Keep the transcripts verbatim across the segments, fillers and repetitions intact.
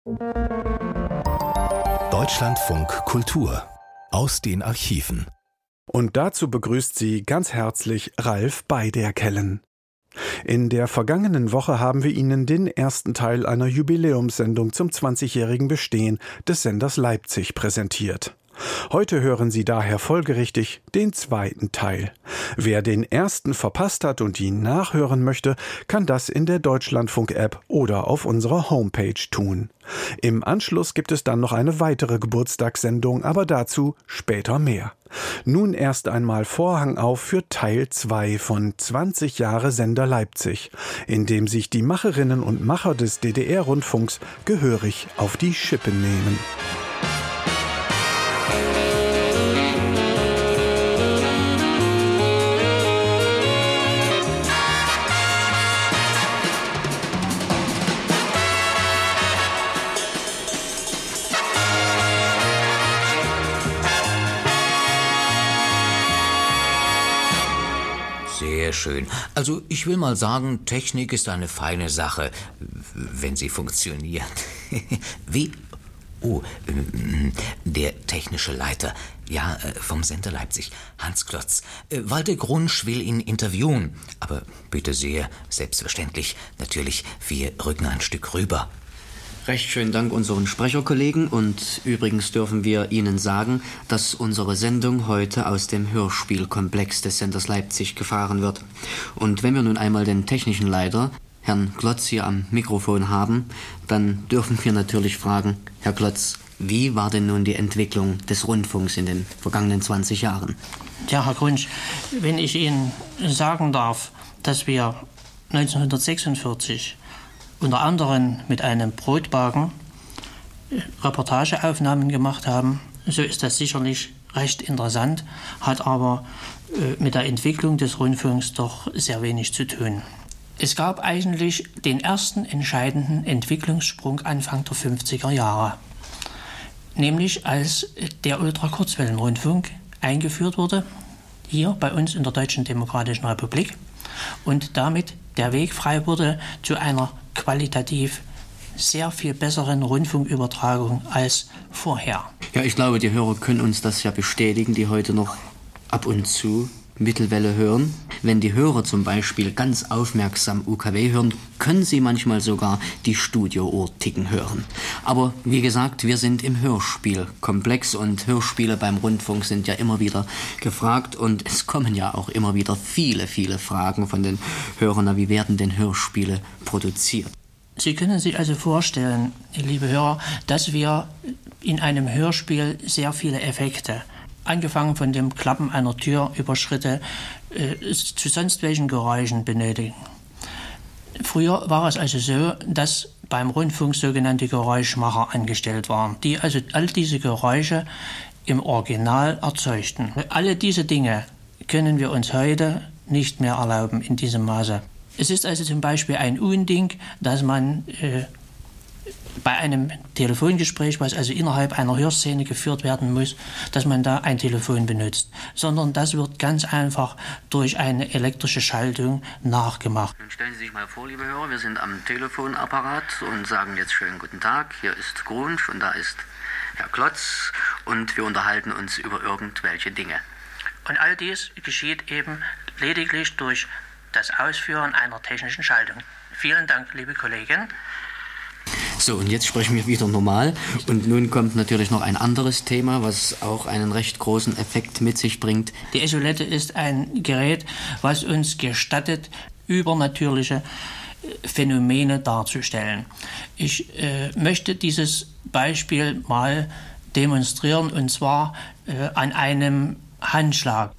Deutschlandfunk Kultur aus den Archiven. Und dazu begrüßt Sie ganz herzlich Ralf Beiderkellen. In der vergangenen Woche haben wir Ihnen den ersten Teil einer Jubiläumssendung zum zwanzigjährigen Bestehen des Senders Leipzig präsentiert. Heute hören Sie daher folgerichtig den zweiten Teil. Wer den ersten verpasst hat und ihn nachhören möchte, kann das in der Deutschlandfunk-App oder auf unserer Homepage tun. Im Anschluss gibt es dann noch eine weitere Geburtstagssendung, aber dazu später mehr. Nun erst einmal Vorhang auf für Teil zwei von zwanzig Jahre Sender Leipzig, in dem sich die Macherinnen und Macher des D D R-Rundfunks gehörig auf die Schippe nehmen. Sehr schön. Also ich will mal sagen, Technik ist eine feine Sache, wenn sie funktioniert. Wie? Oh, der technische Leiter, ja, vom Sender Leipzig, Hans Klotz. Walter Grunsch will ihn interviewen, aber bitte sehr, selbstverständlich, natürlich, wir rücken ein Stück rüber. Recht schönen Dank unseren Sprecherkollegen und übrigens dürfen wir Ihnen sagen, dass unsere Sendung heute aus dem Hörspielkomplex des Senders Leipzig gefahren wird. Und wenn wir nun einmal den technischen Leiter, Herrn Klotz, hier am Mikrofon haben, dann dürfen wir natürlich fragen, Herr Klotz, wie war denn nun die Entwicklung des Rundfunks in den vergangenen zwanzig Jahren? Ja, Herr Grunsch, wenn ich Ihnen sagen darf, dass wir neunzehnhundertsechsundvierzig unter anderem mit einem Brotwagen Reportageaufnahmen gemacht haben, so ist das sicherlich recht interessant, hat aber äh, mit der Entwicklung des Rundfunks doch sehr wenig zu tun. Es gab eigentlich den ersten entscheidenden Entwicklungssprung Anfang der fünfziger Jahre, nämlich als der Ultrakurzwellenrundfunk eingeführt wurde, hier bei uns in der Deutschen Demokratischen Republik, und damit der Weg frei wurde zu einer qualitativ sehr viel besseren Rundfunkübertragung als vorher. Ja, ich glaube, die Hörer können uns das ja bestätigen, die heute noch ab und zu Mittelwelle hören. Wenn die Hörer zum Beispiel ganz aufmerksam U K W hören, können sie manchmal sogar die Studiouhr ticken hören. Aber wie gesagt, wir sind im Hörspielkomplex und Hörspiele beim Rundfunk sind ja immer wieder gefragt und es kommen ja auch immer wieder viele, viele Fragen von den Hörern. Na, wie werden denn Hörspiele produziert? Sie können sich also vorstellen, liebe Hörer, dass wir in einem Hörspiel sehr viele Effekte, angefangen von dem Klappen einer Tür über Schritte, äh, zu sonst welchen Geräuschen benötigen. Früher war es also so, dass beim Rundfunk sogenannte Geräuschmacher angestellt waren, die also all diese Geräusche im Original erzeugten. Alle diese Dinge können wir uns heute nicht mehr erlauben in diesem Maße. Es ist also zum Beispiel ein Unding, dass man äh, bei einem Telefongespräch, was also innerhalb einer Hörszene geführt werden muss, dass man da ein Telefon benutzt, sondern das wird ganz einfach durch eine elektrische Schaltung nachgemacht. Dann stellen Sie sich mal vor, liebe Hörer, wir sind am Telefonapparat und sagen jetzt schönen guten Tag, hier ist Grunsch und da ist Herr Klotz und wir unterhalten uns über irgendwelche Dinge. Und all dies geschieht eben lediglich durch das Ausführen einer technischen Schaltung. Vielen Dank, liebe Kollegin. So, und jetzt sprechen wir wieder normal. Und nun kommt natürlich noch ein anderes Thema, was auch einen recht großen Effekt mit sich bringt. Die Esolette ist ein Gerät, was uns gestattet, übernatürliche Phänomene darzustellen. Ich äh, möchte dieses Beispiel mal demonstrieren, und zwar äh, an einem Handschlag.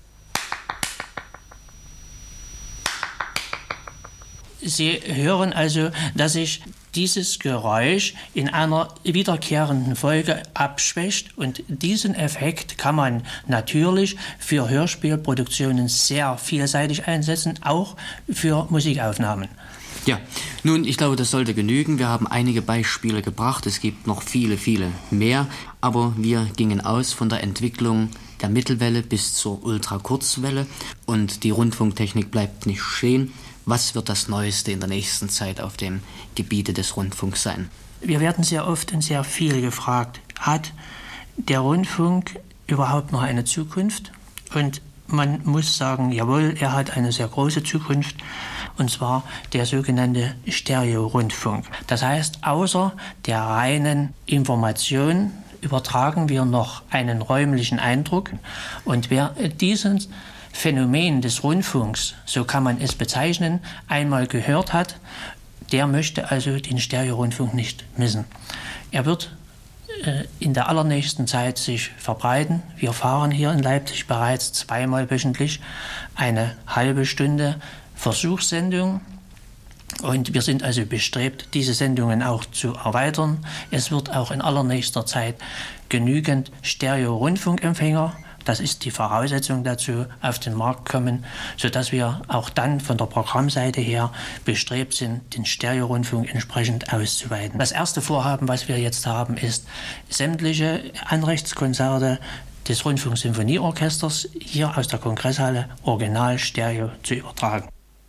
Sie hören also, dass sich dieses Geräusch in einer wiederkehrenden Folge abschwächt, und diesen Effekt kann man natürlich für Hörspielproduktionen sehr vielseitig einsetzen, auch für Musikaufnahmen. Ja, nun, ich glaube, das sollte genügen. Wir haben einige Beispiele gebracht. Es gibt noch viele, viele mehr. Aber wir gingen aus von der Entwicklung der Mittelwelle bis zur Ultrakurzwelle. Und die Rundfunktechnik bleibt nicht stehen. Was wird das Neueste in der nächsten Zeit auf dem Gebiete des Rundfunks sein? Wir werden sehr oft und sehr viel gefragt, hat der Rundfunk überhaupt noch eine Zukunft? Und man muss sagen, jawohl, er hat eine sehr große Zukunft, und zwar der sogenannte Stereo-Rundfunk. Das heißt, außer der reinen Information übertragen wir noch einen räumlichen Eindruck. Und wer dieses Phänomen des Rundfunks, so kann man es bezeichnen, einmal gehört hat, der möchte also den Stereo-Rundfunk nicht missen. Er wird äh, in der allernächsten Zeit sich verbreiten. Wir fahren hier in Leipzig bereits zweimal wöchentlich eine halbe Stunde Versuchssendung. Und wir sind also bestrebt, diese Sendungen auch zu erweitern. Es wird auch in allernächster Zeit genügend Stereo-Rundfunkempfänger, das ist die Voraussetzung dazu, auf den Markt kommen, sodass wir auch dann von der Programmseite her bestrebt sind, den Stereo-Rundfunk entsprechend auszuweiten. Das erste Vorhaben, was wir jetzt haben, ist, sämtliche Anrechtskonzerte des Rundfunksymphonieorchesters hier aus der Kongresshalle original Stereo zu übertragen.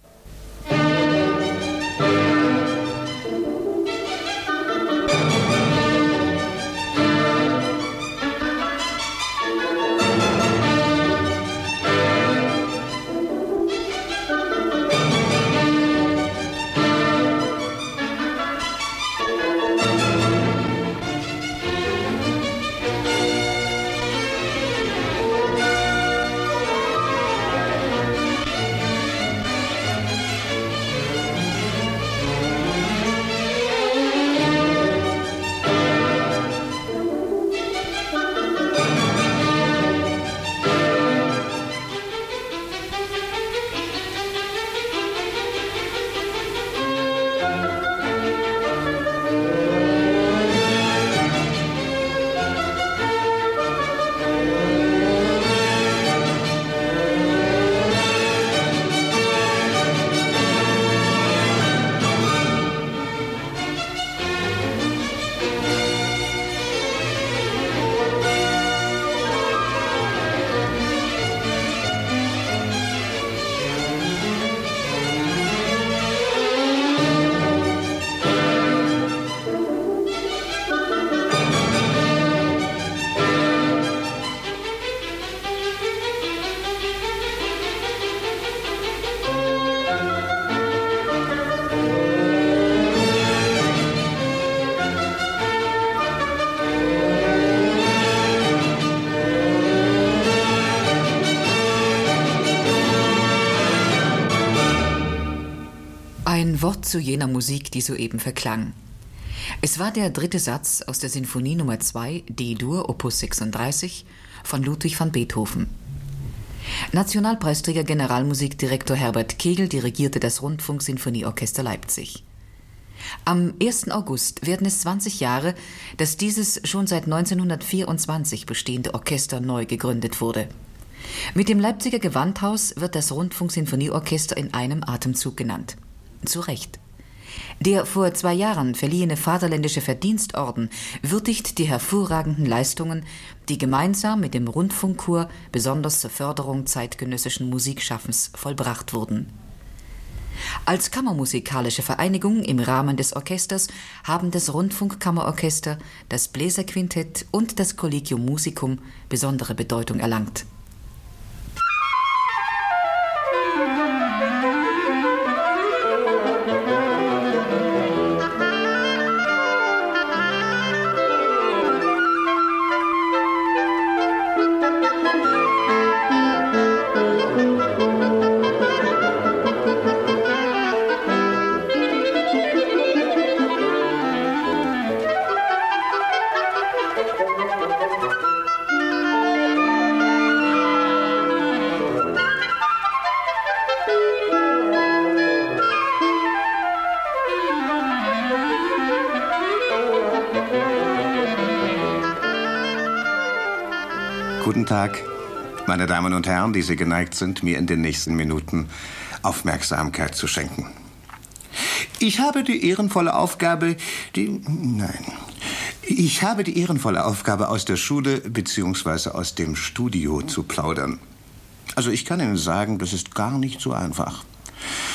Ein Wort zu jener Musik, die soeben verklang. Es war der dritte Satz aus der Sinfonie Nummer zwei, D-Dur, Opus sechsunddreißig, von Ludwig van Beethoven. Nationalpreisträger Generalmusikdirektor Herbert Kegel dirigierte das Rundfunksinfonieorchester Leipzig. Am ersten August werden es zwanzig Jahre, dass dieses schon seit neunzehnhundertvierundzwanzig bestehende Orchester neu gegründet wurde. Mit dem Leipziger Gewandhaus wird das Rundfunksinfonieorchester in einem Atemzug genannt. Zu Recht. Der vor zwei Jahren verliehene Vaterländische Verdienstorden würdigt die hervorragenden Leistungen, die gemeinsam mit dem Rundfunkchor besonders zur Förderung zeitgenössischen Musikschaffens vollbracht wurden. Als kammermusikalische Vereinigung im Rahmen des Orchesters haben das Rundfunkkammerorchester, das Bläserquintett und das Collegium Musicum besondere Bedeutung erlangt. Guten Tag, meine Damen und Herren, die Sie geneigt sind, mir in den nächsten Minuten Aufmerksamkeit zu schenken. Ich habe die ehrenvolle Aufgabe, die... Nein. Ich habe die ehrenvolle Aufgabe, aus der Schule bzw. aus dem Studio zu plaudern. Also ich kann Ihnen sagen, das ist gar nicht so einfach.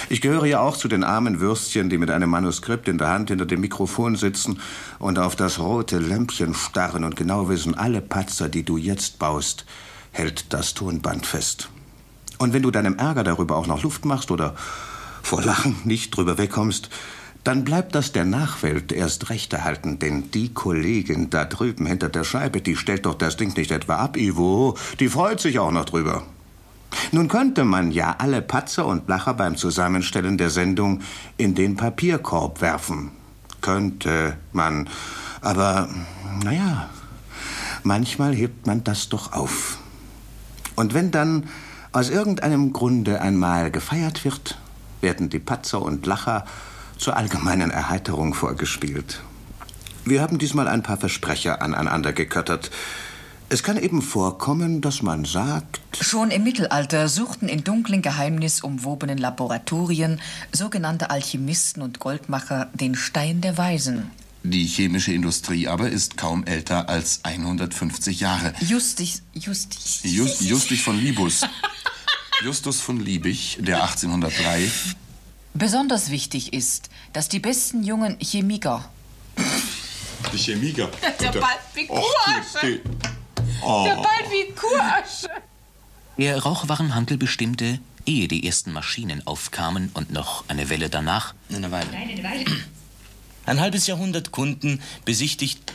Ich gehöre ja auch zu den armen Würstchen, die mit einem Manuskript in der Hand hinter dem Mikrofon sitzen und auf das rote Lämpchen starren und genau wissen, alle Patzer, die du jetzt baust, hält das Tonband fest. Und wenn du deinem Ärger darüber auch noch Luft machst oder vor Lachen nicht drüber wegkommst, dann bleibt das der Nachwelt erst recht erhalten, denn die Kollegin da drüben hinter der Scheibe, die stellt doch das Ding nicht etwa ab, Ivo, die freut sich auch noch drüber. Nun könnte man ja alle Patzer und Lacher beim Zusammenstellen der Sendung in den Papierkorb werfen. Könnte man, aber naja, manchmal hebt man das doch auf. Und wenn dann aus irgendeinem Grunde einmal gefeiert wird, werden die Patzer und Lacher zur allgemeinen Erheiterung vorgespielt. Wir haben diesmal ein paar Versprecher aneinander geköttert. Es kann eben vorkommen, dass man sagt... Schon im Mittelalter suchten in dunklen, geheimnisumwobenen Laboratorien sogenannte Alchemisten und Goldmacher den Stein der Weisen. Die chemische Industrie aber ist kaum älter als hundertfünfzig Jahre. Justus, Justus... Just, Justus von Liebus. Justus von Liebig, der achtzehnhundertdrei... Besonders wichtig ist, dass die besten jungen Chemiker... Die Chemiker? Der bald wie Kuhasche. Oh. Der bald wie Kuhasche. Der Rauchwarenhandel bestimmte, ehe die ersten Maschinen aufkamen und noch eine Welle danach... Eine Weile. Nein, eine Weile. Ein halbes Jahrhundert Kunden besichtigt...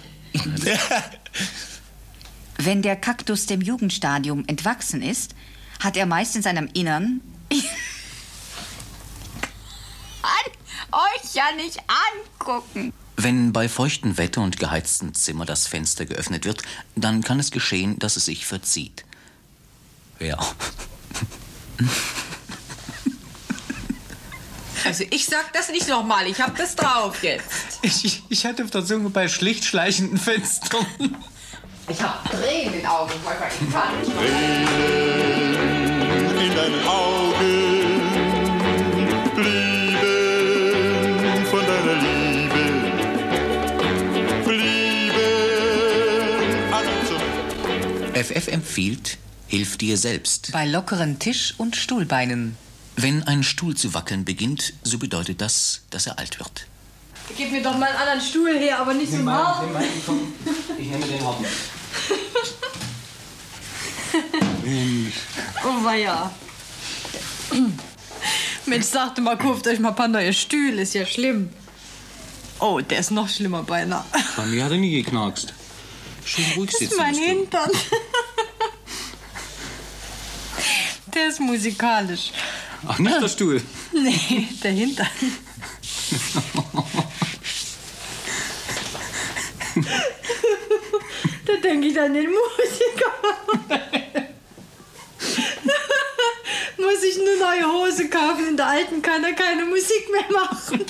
Wenn der Kaktus dem Jugendstadium entwachsen ist, hat er meist in seinem Innern... Euch ja nicht angucken. Wenn bei feuchtem Wetter und geheiztem Zimmer das Fenster geöffnet wird, dann kann es geschehen, dass es sich verzieht. Ja. Also ich sag das nicht nochmal, ich hab das drauf jetzt. Ich, ich hatte auf der Zunge bei schlicht schleichenden Fenstern. Ich hab Tränen in den Augen, ich kann nicht mehr. Tränen in deinen Augen. F F empfiehlt, hilf dir selbst. Bei lockeren Tisch- und Stuhlbeinen. Wenn ein Stuhl zu wackeln beginnt, so bedeutet das, dass er alt wird. Gib mir doch mal einen anderen Stuhl her, aber nicht so hart. Ich nehme den harten. Oh weia. Mensch, sagte mal, kauft euch mal ein paar neue Stühle, ist ja schlimm. Oh, der ist noch schlimmer beinahe. Bei mir hat er nie geknackst. Schön ruhig sitzen. Das ist mein Hintern. Der ist musikalisch. Ach, nicht der Stuhl? Nee, der Hintern. Da denke ich an den Musiker. Muss ich eine neue Hose kaufen? In der alten kann er keine Musik mehr machen.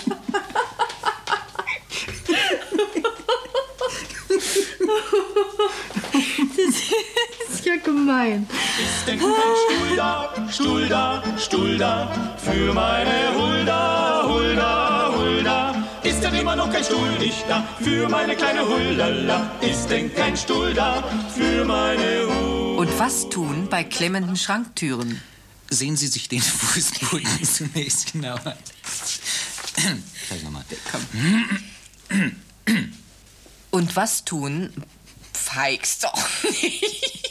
Das ist ja gemein. Ist denn kein Stuhl da, Stuhl da, Stuhl da, für meine Hulda, Hulda, Hulda. Ist denn immer noch kein Stuhl nicht da, für meine kleine Huldala. Ist denn kein Stuhl da, für meine Hulda. Und was tun bei klemmenden Schranktüren? Sehen Sie sich den Fußboden zunächst genauer an. Gleich nochmal. Komm. Und was tun... Feigst doch nicht.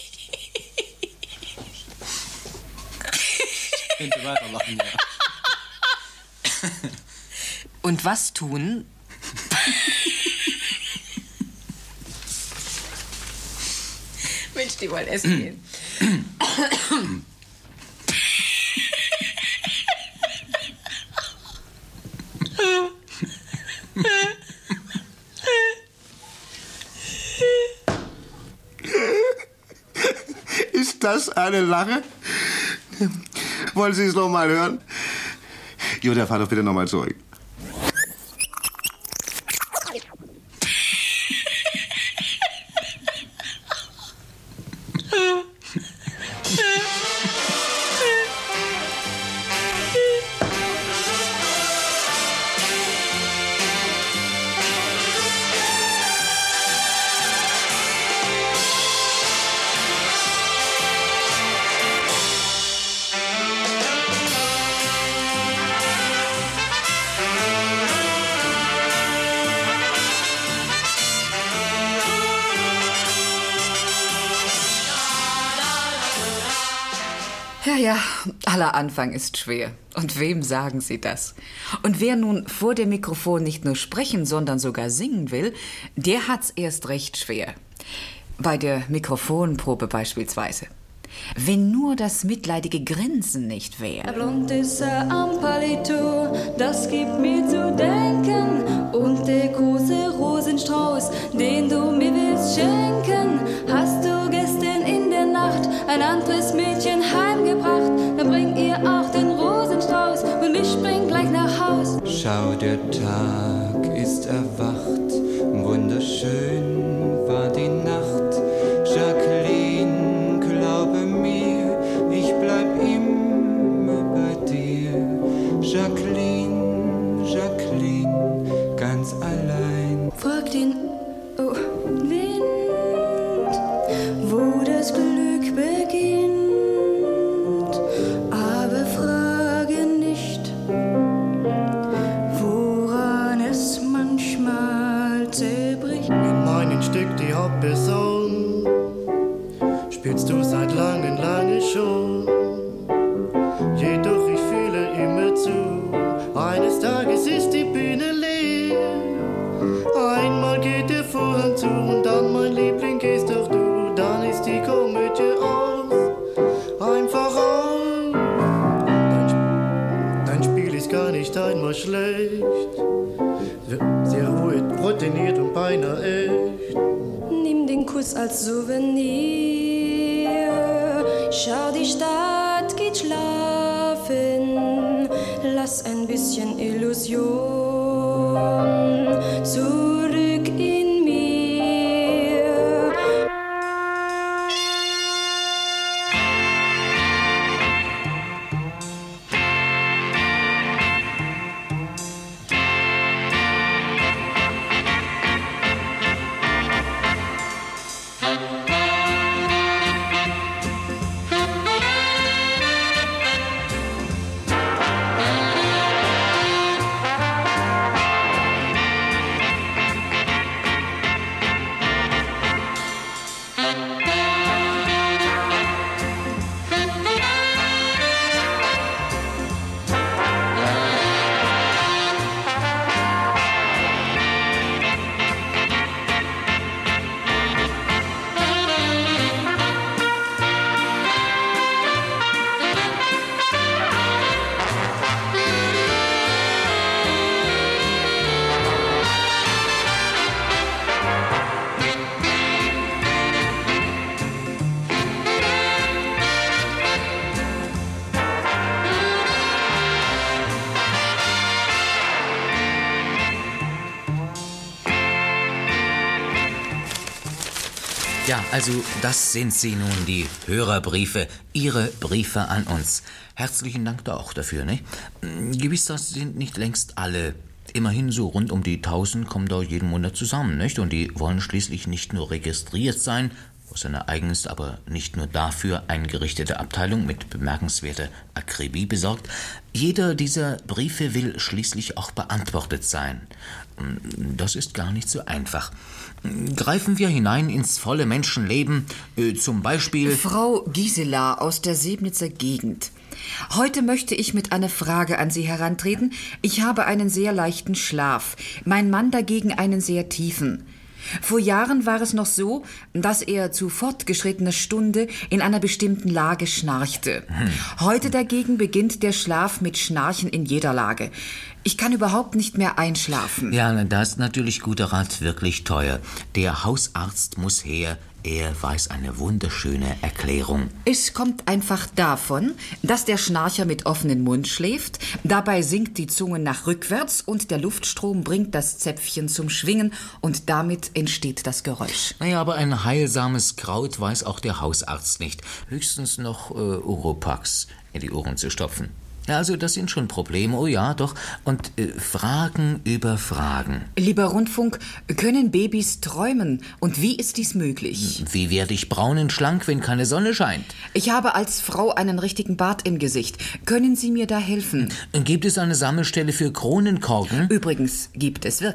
Ich könnte weiterlachen, ja. Und was tun? Mensch, die wollen essen gehen. Ist das eine Lache? Wollen Sie es noch mal hören? Julia, fahr doch bitte noch mal zurück. Ja, ja, aller Anfang ist schwer. Und wem sagen Sie das? Und wer nun vor dem Mikrofon nicht nur sprechen, sondern sogar singen will, der hat's erst recht schwer. Bei der Mikrofonprobe beispielsweise. Wenn nur das mitleidige Grinsen nicht wäre. Blond ist er am Palito, das gibt mir zu denken. Und der große Rosenstrauß, den du mir willst schenken, hast du gestern in der Nacht ein anderes Mädchen heimgebracht. Dann bring ihr auch den Rosenstrauß und ich spring gleich nach Haus. Schau, der Tag ist erwacht, wunderschön war die Nacht. Jacqueline, glaube mir, ich bleib immer bei dir. Jacqueline, Jacqueline, ganz allein. Frag den oh, Wind, wo das Glück beginnt, aber frage nicht, woran es manchmal zerbricht. In meinem Stück die Hauptperson spielst du seit langem, lange schon. Jedoch ich fühle immer zu, eines Tages ist die Bühne leer. Einmal geht der Vorhang zu und dann, mein Liebling, gehst doch du. Dann ist die Komödie aus, einfach aus. Dein, dein Spiel ist gar nicht einmal schlecht, sehr ruhig, routiniert und beinahe echt. Nimm den Kuss als Souvenir, schau, die Stadt geht schlafen, lass ein bisschen Illusion zurück in mir. Ja, also das sind sie nun, die Hörerbriefe, Ihre Briefe an uns. Herzlichen Dank da auch dafür, ne? Gewiss, das sind nicht längst alle. Immerhin so rund um die tausend kommen da jeden Monat zusammen, nicht? Und die wollen schließlich nicht nur registriert sein, aus einer eigens, aber nicht nur dafür eingerichtete Abteilung mit bemerkenswerter Akribie besorgt. Jeder dieser Briefe will schließlich auch beantwortet sein. Das ist gar nicht so einfach. Greifen wir hinein ins volle Menschenleben, äh, zum Beispiel... Frau Gisela aus der Sebnitzer Gegend. Heute möchte ich mit einer Frage an Sie herantreten. Ich habe einen sehr leichten Schlaf, mein Mann dagegen einen sehr tiefen. Vor Jahren war es noch so, dass er zu fortgeschrittener Stunde in einer bestimmten Lage schnarchte. Hm. Heute dagegen beginnt der Schlaf mit Schnarchen in jeder Lage. Ich kann überhaupt nicht mehr einschlafen. Ja, da ist natürlich guter Rat wirklich teuer. Der Hausarzt muss her. Er weiß eine wunderschöne Erklärung. Es kommt einfach davon, dass der Schnarcher mit offenem Mund schläft. Dabei sinkt die Zunge nach rückwärts und der Luftstrom bringt das Zäpfchen zum Schwingen und damit entsteht das Geräusch. Naja, aber ein heilsames Kraut weiß auch der Hausarzt nicht. Höchstens noch äh, Oropax in die Ohren zu stopfen. Ja, also das sind schon Probleme, oh ja, doch. Und äh, Fragen über Fragen. Lieber Rundfunk, können Babys träumen? Und wie ist dies möglich? Wie werde ich braun und schlank, wenn keine Sonne scheint? Ich habe als Frau einen richtigen Bart im Gesicht. Können Sie mir da helfen? Gibt es eine Sammelstelle für Kronenkorken? Übrigens, gibt es wirklich.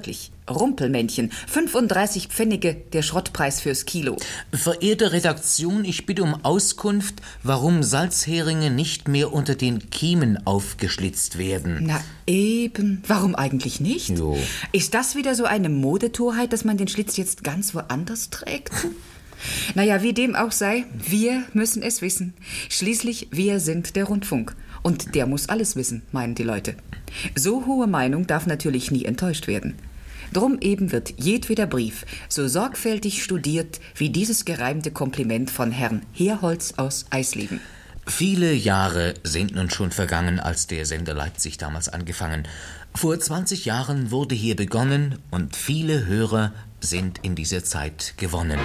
Rumpelmännchen, fünfunddreißig Pfennige, der Schrottpreis fürs Kilo. Verehrte Redaktion, ich bitte um Auskunft, warum Salzheringe nicht mehr unter den Kiemen aufgeschlitzt werden. Na eben, warum eigentlich nicht? Jo. Ist das wieder so eine Modetorheit, dass man den Schlitz jetzt ganz woanders trägt? Naja, wie dem auch sei, wir müssen es wissen. Schließlich, wir sind der Rundfunk. Und der muss alles wissen, meinen die Leute. So hohe Meinung darf natürlich nie enttäuscht werden. Drum eben wird jedweder Brief so sorgfältig studiert wie dieses gereimte Kompliment von Herrn Herholz aus Eisleben. Viele Jahre sind nun schon vergangen, als der Sender Leipzig damals angefangen. Vor zwanzig Jahren wurde hier begonnen und viele Hörer sind in dieser Zeit gewonnen.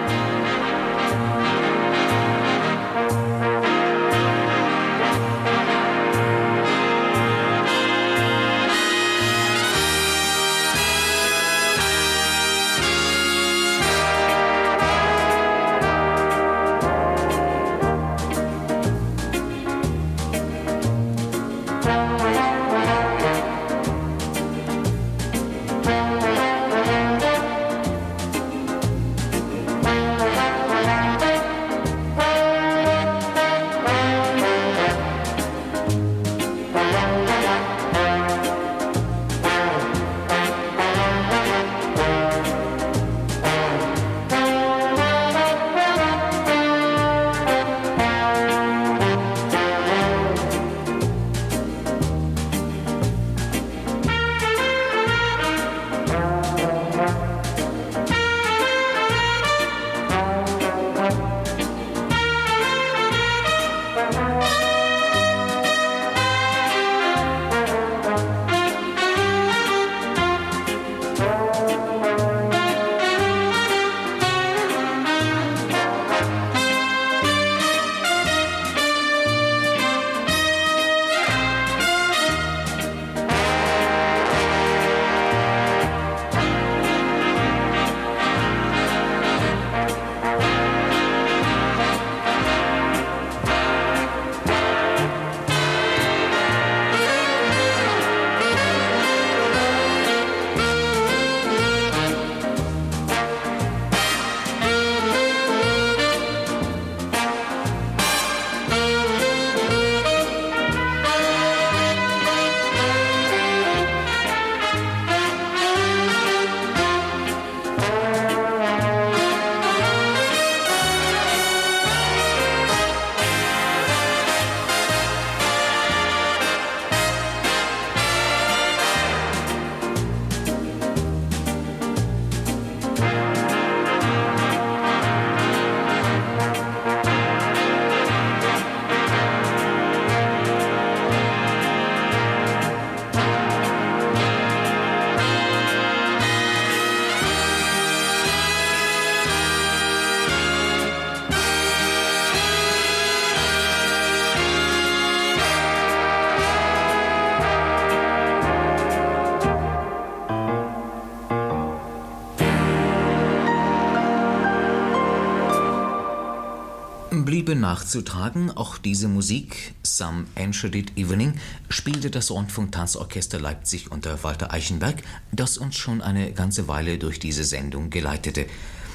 Bliebe nachzutragen, auch diese Musik, Some Enchanted Evening, spielte das Rundfunk-Tanzorchester Leipzig unter Walter Eichenberg, das uns schon eine ganze Weile durch diese Sendung geleitete.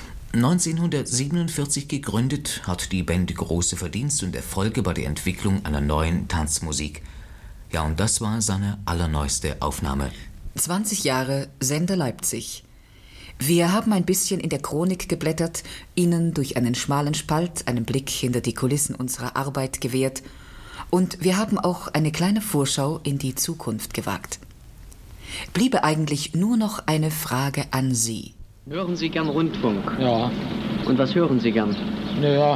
neunzehnhundertsiebenundvierzig gegründet, hat die Band große Verdienste und Erfolge bei der Entwicklung einer neuen Tanzmusik. Ja, und das war seine allerneueste Aufnahme. zwanzig Jahre Sender Leipzig. Wir haben ein bisschen in der Chronik geblättert, Ihnen durch einen schmalen Spalt einen Blick hinter die Kulissen unserer Arbeit gewährt und wir haben auch eine kleine Vorschau in die Zukunft gewagt. Bliebe eigentlich nur noch eine Frage an Sie. Hören Sie gern Rundfunk? Ja. Und was hören Sie gern? Naja,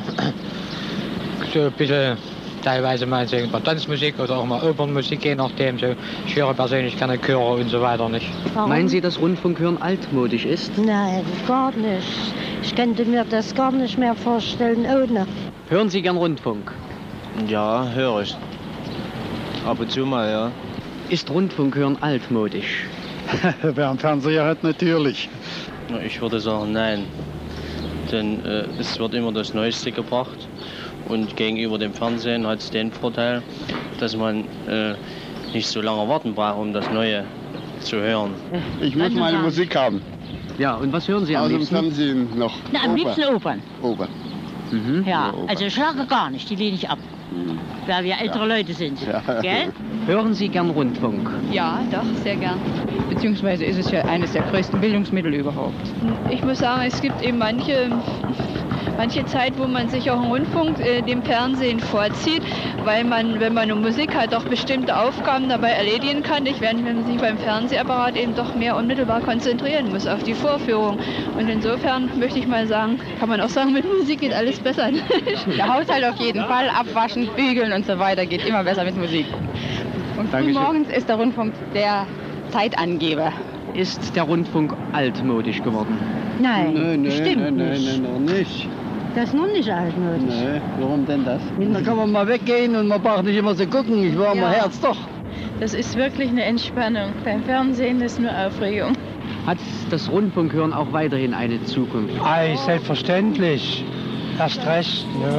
so ein bisschen teilweise mal Tanzmusik oder auch mal Opernmusik, je nachdem. So. Ich höre persönlich keine Chöre und so weiter nicht. Warum? Meinen Sie, dass Rundfunkhören altmodisch ist? Nein, gar nicht. Ich könnte mir das gar nicht mehr vorstellen ohne. Hören Sie gern Rundfunk? Ja, höre ich. Ab und zu mal, ja. Ist Rundfunkhören altmodisch? Wer einen Fernseher hat, natürlich. Ich würde sagen, nein. Denn äh, es wird immer das Neueste gebracht. Und gegenüber dem Fernsehen hat es den Vorteil, dass man äh, nicht so lange warten braucht, um das Neue zu hören. Ich muss meine Musik haben. Ja, und was hören Sie am Aus dem liebsten? Fernsehen noch. Na, am liebsten Opern. Opern. Mhm. Ja, Oper. also Schlager gar nicht, die lehne ich ab. Mhm. Weil wir ältere ja. Leute sind. Ja. Gell? Hören Sie gern Rundfunk? Ja, doch, sehr gern. Beziehungsweise ist es ja eines der größten Bildungsmittel überhaupt. Ich muss sagen, es gibt eben manche, manche Zeit, wo man sich auch im Rundfunk äh, dem Fernsehen vorzieht, weil man, wenn man eine Musik hat, auch bestimmte Aufgaben dabei erledigen kann, nicht während man sich beim Fernsehapparat eben doch mehr unmittelbar konzentrieren muss auf die Vorführung. Und insofern möchte ich mal sagen, kann man auch sagen, mit Musik geht alles besser. Der Haushalt auf jeden Fall, abwaschen, bügeln und so weiter geht immer besser mit Musik. Und frühmorgens ist der Rundfunk der Zeitangeber. Ist der Rundfunk altmodisch geworden? Nein, Nein, nein, stimmt nein, nein, nicht. nein, noch nicht. Das ist nun nicht altmodisch. Nee, warum denn das? Da kann man mal weggehen und man braucht nicht immer so gucken. Ich war Ja. mal Herz doch. Das ist wirklich eine Entspannung. Beim Fernsehen ist nur Aufregung. Hat das Rundfunkhören auch weiterhin eine Zukunft? Ei, selbstverständlich. Erst recht, ne?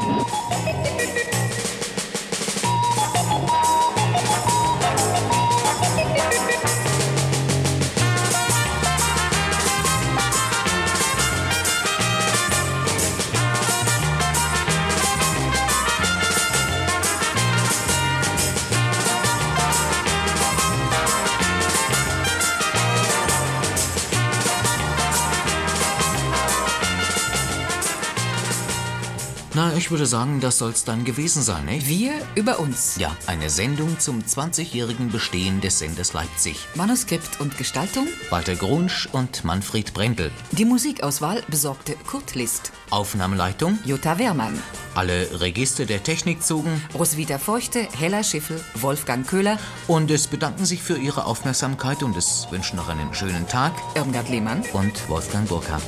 Na, ich würde sagen, das soll's dann gewesen sein, nicht? Wir über uns. Ja, eine Sendung zum zwanzigjährigen Bestehen des Senders Leipzig. Manuskript und Gestaltung Walter Grunsch und Manfred Brendel. Die Musikauswahl besorgte Kurt List. Aufnahmeleitung Jutta Wehrmann. Alle Register der Technik zogen Roswitha Feuchte, Hella Schiffel, Wolfgang Köhler. Und es bedanken sich für Ihre Aufmerksamkeit und es wünschen noch einen schönen Tag Irmgard Lehmann und Wolfgang Burkhardt.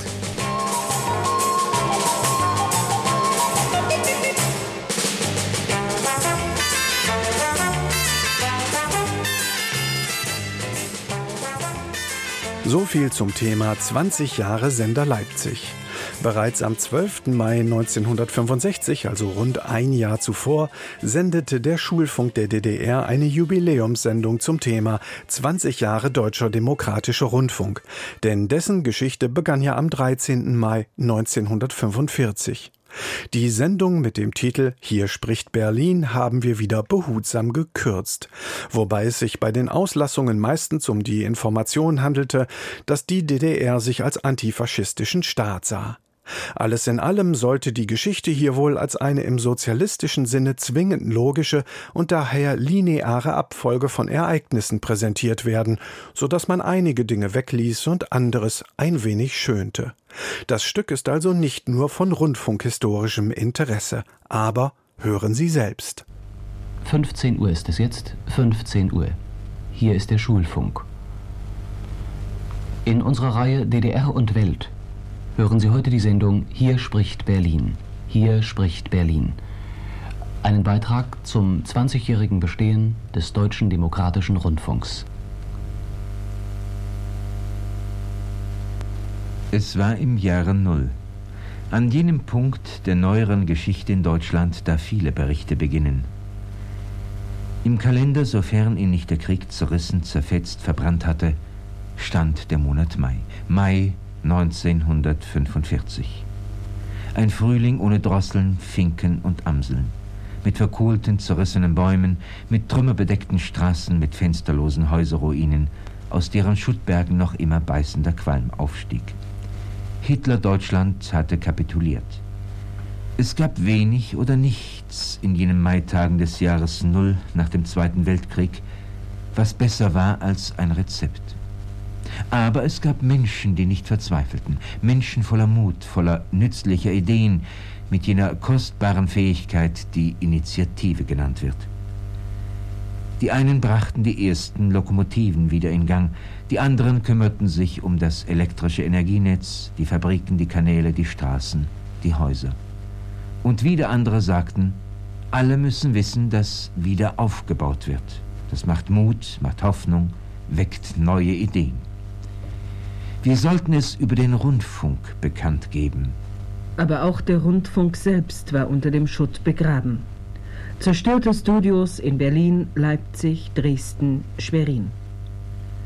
So viel zum Thema zwanzig Jahre Sender Leipzig. Bereits am zwölften Mai neunzehnhundertfünfundsechzig, also rund ein Jahr zuvor, sendete der Schulfunk der D D R eine Jubiläumssendung zum Thema zwanzig Jahre Deutscher Demokratischer Rundfunk. Denn dessen Geschichte begann ja am dreizehnten Mai neunzehnhundertfünfundvierzig. Die Sendung mit dem Titel »Hier spricht Berlin« haben wir wieder behutsam gekürzt, wobei es sich bei den Auslassungen meistens um die Information handelte, dass die D D R sich als antifaschistischen Staat sah. Alles in allem sollte die Geschichte hier wohl als eine im sozialistischen Sinne zwingend logische und daher lineare Abfolge von Ereignissen präsentiert werden, so dass man einige Dinge wegließ und anderes ein wenig schönte. Das Stück ist also nicht nur von rundfunkhistorischem Interesse, aber hören Sie selbst. fünfzehn Uhr ist es jetzt, fünfzehn Uhr. Hier ist der Schulfunk. In unserer Reihe D D R und Welt hören Sie heute die Sendung »Hier spricht Berlin«. Hier spricht Berlin. Einen Beitrag zum zwanzigjährigen Bestehen des Deutschen Demokratischen Rundfunks. Es war im Jahre Null. An jenem Punkt der neueren Geschichte in Deutschland, da viele Berichte beginnen. Im Kalender, sofern ihn nicht der Krieg zerrissen, zerfetzt, verbrannt hatte, stand der Monat Mai. Mai neunzehnhundertfünfundvierzig. Ein Frühling ohne Drosseln, Finken und Amseln. Mit verkohlten, zerrissenen Bäumen, mit trümmerbedeckten Straßen, mit fensterlosen Häuserruinen, aus deren Schuttbergen noch immer beißender Qualm aufstieg. Hitler-Deutschland hatte kapituliert. Es gab wenig oder nichts in jenen Maitagen des Jahres Null nach dem Zweiten Weltkrieg, was besser war als ein Rezept. Aber es gab Menschen, die nicht verzweifelten, Menschen voller Mut, voller nützlicher Ideen, mit jener kostbaren Fähigkeit, die Initiative genannt wird. Die einen brachten die ersten Lokomotiven wieder in Gang, die anderen kümmerten sich um das elektrische Energienetz, die Fabriken, die Kanäle, die Straßen, die Häuser. Und wieder andere sagten, alle müssen wissen, dass wieder aufgebaut wird. Das macht Mut, macht Hoffnung, weckt neue Ideen. Wir sollten es über den Rundfunk bekannt geben. Aber auch der Rundfunk selbst war unter dem Schutt begraben. Zerstörte Studios in Berlin, Leipzig, Dresden, Schwerin.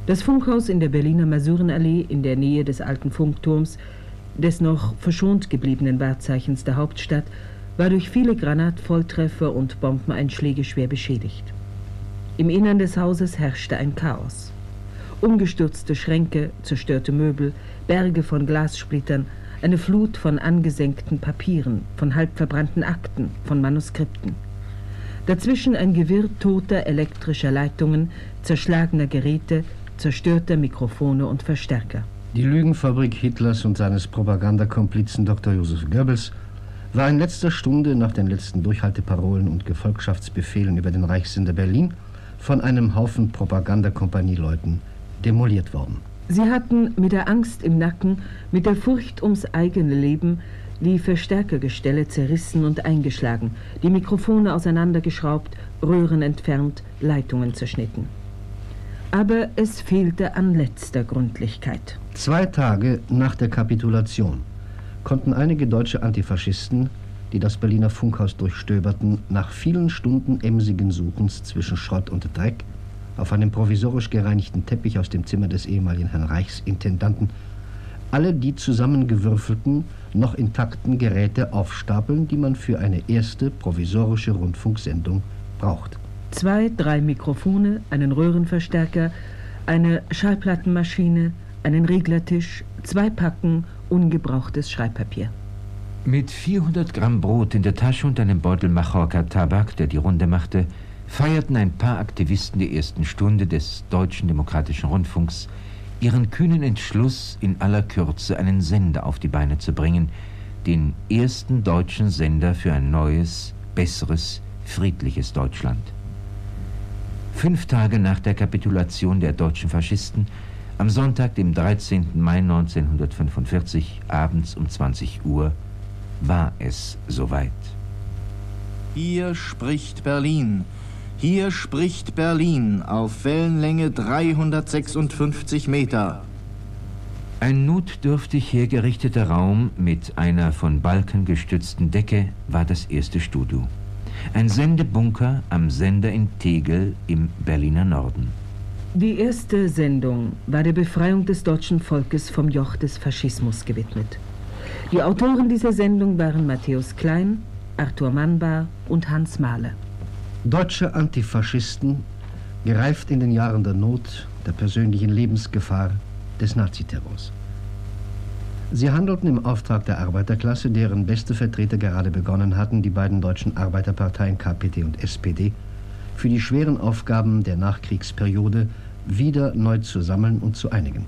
Das Funkhaus in der Berliner Masurenallee in der Nähe des alten Funkturms, des noch verschont gebliebenen Wahrzeichens der Hauptstadt, war durch viele Granatvolltreffer und Bombeneinschläge schwer beschädigt. Im Innern des Hauses herrschte ein Chaos. Umgestürzte Schränke, zerstörte Möbel, Berge von Glassplittern, eine Flut von angesenkten Papieren, von halb verbrannten Akten, von Manuskripten. Dazwischen ein Gewirr toter elektrischer Leitungen, zerschlagener Geräte, zerstörter Mikrofone und Verstärker. Die Lügenfabrik Hitlers und seines Propagandakomplizen Doktor Joseph Goebbels war in letzter Stunde nach den letzten Durchhalteparolen und Gefolgschaftsbefehlen über den Reichssender Berlin von einem Haufen Propagandakompanieleuten demoliert worden. Sie hatten mit der Angst im Nacken, mit der Furcht ums eigene Leben die Verstärkergestelle zerrissen und eingeschlagen, die Mikrofone auseinandergeschraubt, Röhren entfernt, Leitungen zerschnitten. Aber es fehlte an letzter Gründlichkeit. Zwei Tage nach der Kapitulation konnten einige deutsche Antifaschisten, die das Berliner Funkhaus durchstöberten, nach vielen Stunden emsigen Suchens zwischen Schrott und Dreck auf einem provisorisch gereinigten Teppich aus dem Zimmer des ehemaligen Herrn Reichsintendanten alle die zusammengewürfelten, noch intakten Geräte aufstapeln, die man für eine erste provisorische Rundfunksendung braucht. Zwei, drei Mikrofone, einen Röhrenverstärker, eine Schallplattenmaschine, einen Reglertisch, zwei Packen ungebrauchtes Schreibpapier. Mit vierhundert Gramm Brot in der Tasche und einem Beutel Machorka-Tabak, der die Runde machte, feierten ein paar Aktivisten der ersten Stunde des Deutschen Demokratischen Rundfunks ihren kühnen Entschluss, in aller Kürze einen Sender auf die Beine zu bringen, den ersten deutschen Sender für ein neues, besseres, friedliches Deutschland. Fünf Tage nach der Kapitulation der deutschen Faschisten, am Sonntag, dem dreizehnten Mai neunzehnhundertfünfundvierzig, abends um zwanzig Uhr, war es soweit. Hier spricht Berlin. Hier spricht Berlin auf Wellenlänge dreihundertsechsundfünfzig Meter. Ein notdürftig hergerichteter Raum mit einer von Balken gestützten Decke war das erste Studio. Ein Sendebunker am Sender in Tegel im Berliner Norden. Die erste Sendung war der Befreiung des deutschen Volkes vom Joch des Faschismus gewidmet. Die Autoren dieser Sendung waren Matthäus Klein, Arthur Mannbar und Hans Mahler. Deutsche Antifaschisten, gereift in den Jahren der Not, der persönlichen Lebensgefahr, des Naziterrors. Sie handelten im Auftrag der Arbeiterklasse, deren beste Vertreter gerade begonnen hatten, die beiden deutschen Arbeiterparteien K P D und S P D für die schweren Aufgaben der Nachkriegsperiode wieder neu zu sammeln und zu einigen.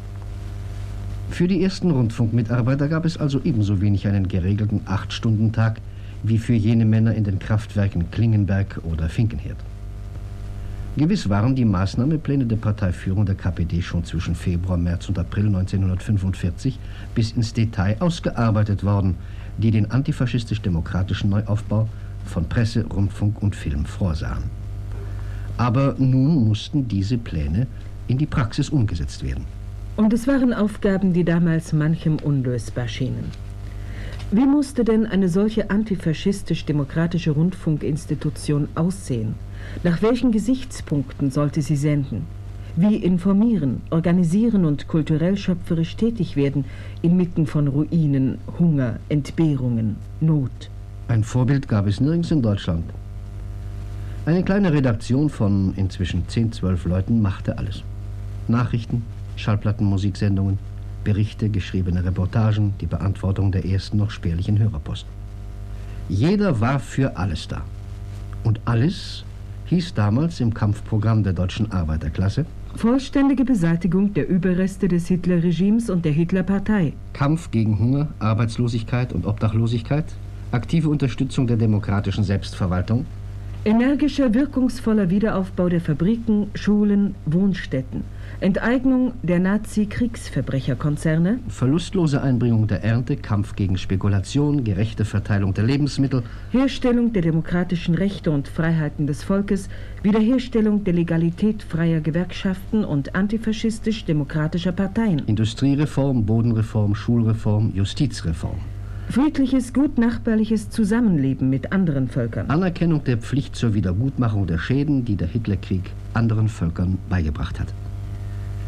Für die ersten Rundfunkmitarbeiter gab es also ebenso wenig einen geregelten Acht-Stunden-Tag wie für jene Männer in den Kraftwerken Klingenberg oder Finkenhirt. Gewiss waren die Maßnahmepläne der Parteiführung der K P D schon zwischen Februar, März und April neunzehnhundertfünfundvierzig bis ins Detail ausgearbeitet worden, die den antifaschistisch-demokratischen Neuaufbau von Presse, Rundfunk und Film vorsahen. Aber nun mussten diese Pläne in die Praxis umgesetzt werden. Und es waren Aufgaben, die damals manchem unlösbar schienen. Wie musste denn eine solche antifaschistisch-demokratische Rundfunkinstitution aussehen? Nach welchen Gesichtspunkten sollte sie senden? Wie informieren, organisieren und kulturell schöpferisch tätig werden inmitten von Ruinen, Hunger, Entbehrungen, Not? Ein Vorbild gab es nirgends in Deutschland. Eine kleine Redaktion von inzwischen zehn, zwölf Leuten machte alles. Nachrichten, Schallplatten, Musiksendungen, Berichte, geschriebene Reportagen, die Beantwortung der ersten noch spärlichen Hörerpost. Jeder war für alles da. Und alles hieß damals im Kampfprogramm der deutschen Arbeiterklasse: vollständige Beseitigung der Überreste des Hitlerregimes und der Hitlerpartei. Kampf gegen Hunger, Arbeitslosigkeit und Obdachlosigkeit, aktive Unterstützung der demokratischen Selbstverwaltung, energischer, wirkungsvoller Wiederaufbau der Fabriken, Schulen, Wohnstätten, Enteignung der Nazi-Kriegsverbrecherkonzerne, verlustlose Einbringung der Ernte, Kampf gegen Spekulation, gerechte Verteilung der Lebensmittel, Herstellung der demokratischen Rechte und Freiheiten des Volkes, Wiederherstellung der Legalität freier Gewerkschaften und antifaschistisch-demokratischer Parteien, Industriereform, Bodenreform, Schulreform, Justizreform, friedliches, gutnachbarliches Zusammenleben mit anderen Völkern, Anerkennung der Pflicht zur Wiedergutmachung der Schäden, die der Hitlerkrieg anderen Völkern beigebracht hat.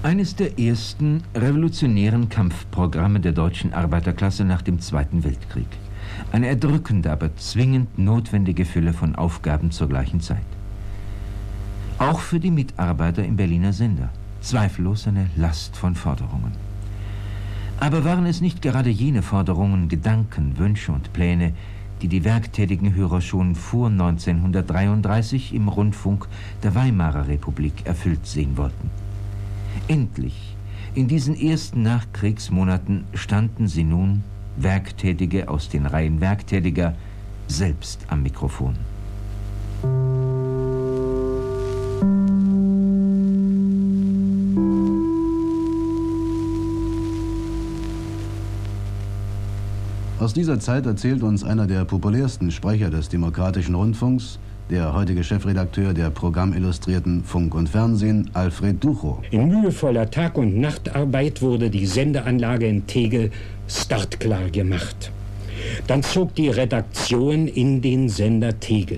Eines der ersten revolutionären Kampfprogramme der deutschen Arbeiterklasse nach dem Zweiten Weltkrieg. Eine erdrückende, aber zwingend notwendige Fülle von Aufgaben zur gleichen Zeit. Auch für die Mitarbeiter im Berliner Sender. Zweifellos eine Last von Forderungen. Aber waren es nicht gerade jene Forderungen, Gedanken, Wünsche und Pläne, die die werktätigen Hörer schon vor neunzehnhundertdreiunddreißig im Rundfunk der Weimarer Republik erfüllt sehen wollten? Endlich, in diesen ersten Nachkriegsmonaten standen sie nun, Werktätige aus den Reihen Werktätiger, selbst am Mikrofon. Aus dieser Zeit erzählt uns einer der populärsten Sprecher des demokratischen Rundfunks, der heutige Chefredakteur der Programmillustrierten Funk und Fernsehen, Alfred Duchow. In mühevoller Tag- und Nachtarbeit wurde die Sendeanlage in Tegel startklar gemacht. Dann zog die Redaktion in den Sender Tegel.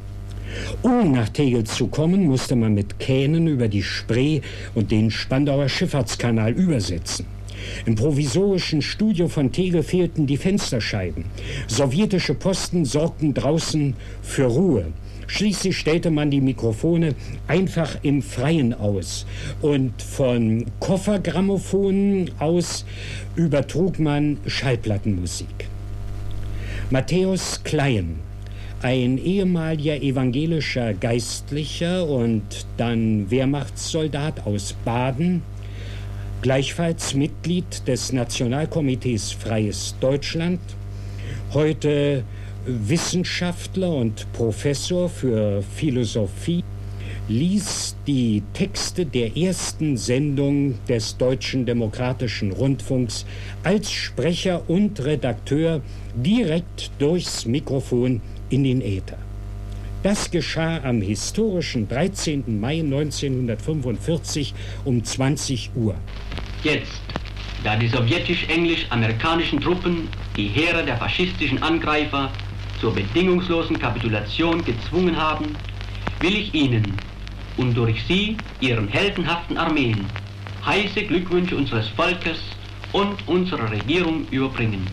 Um nach Tegel zu kommen, musste man mit Kähnen über die Spree und den Spandauer Schifffahrtskanal übersetzen. Im provisorischen Studio von Tegel fehlten die Fensterscheiben. Sowjetische Posten sorgten draußen für Ruhe. Schließlich stellte man die Mikrofone einfach im Freien aus und von Koffergrammofonen aus übertrug man Schallplattenmusik. Matthäus Klein, ein ehemaliger evangelischer Geistlicher und dann Wehrmachtssoldat aus Baden, gleichfalls Mitglied des Nationalkomitees Freies Deutschland, heute Wissenschaftler und Professor für Philosophie, ließ die Texte der ersten Sendung des Deutschen Demokratischen Rundfunks als Sprecher und Redakteur direkt durchs Mikrofon in den Äther. Das geschah am historischen dreizehnten Mai neunzehnhundertfünfundvierzig um zwanzig Uhr. Jetzt, da die sowjetisch-englisch-amerikanischen Truppen die Heere der faschistischen Angreifer zur bedingungslosen Kapitulation gezwungen haben, will ich Ihnen und durch Sie, Ihren heldenhaften Armeen, heiße Glückwünsche unseres Volkes und unserer Regierung überbringen.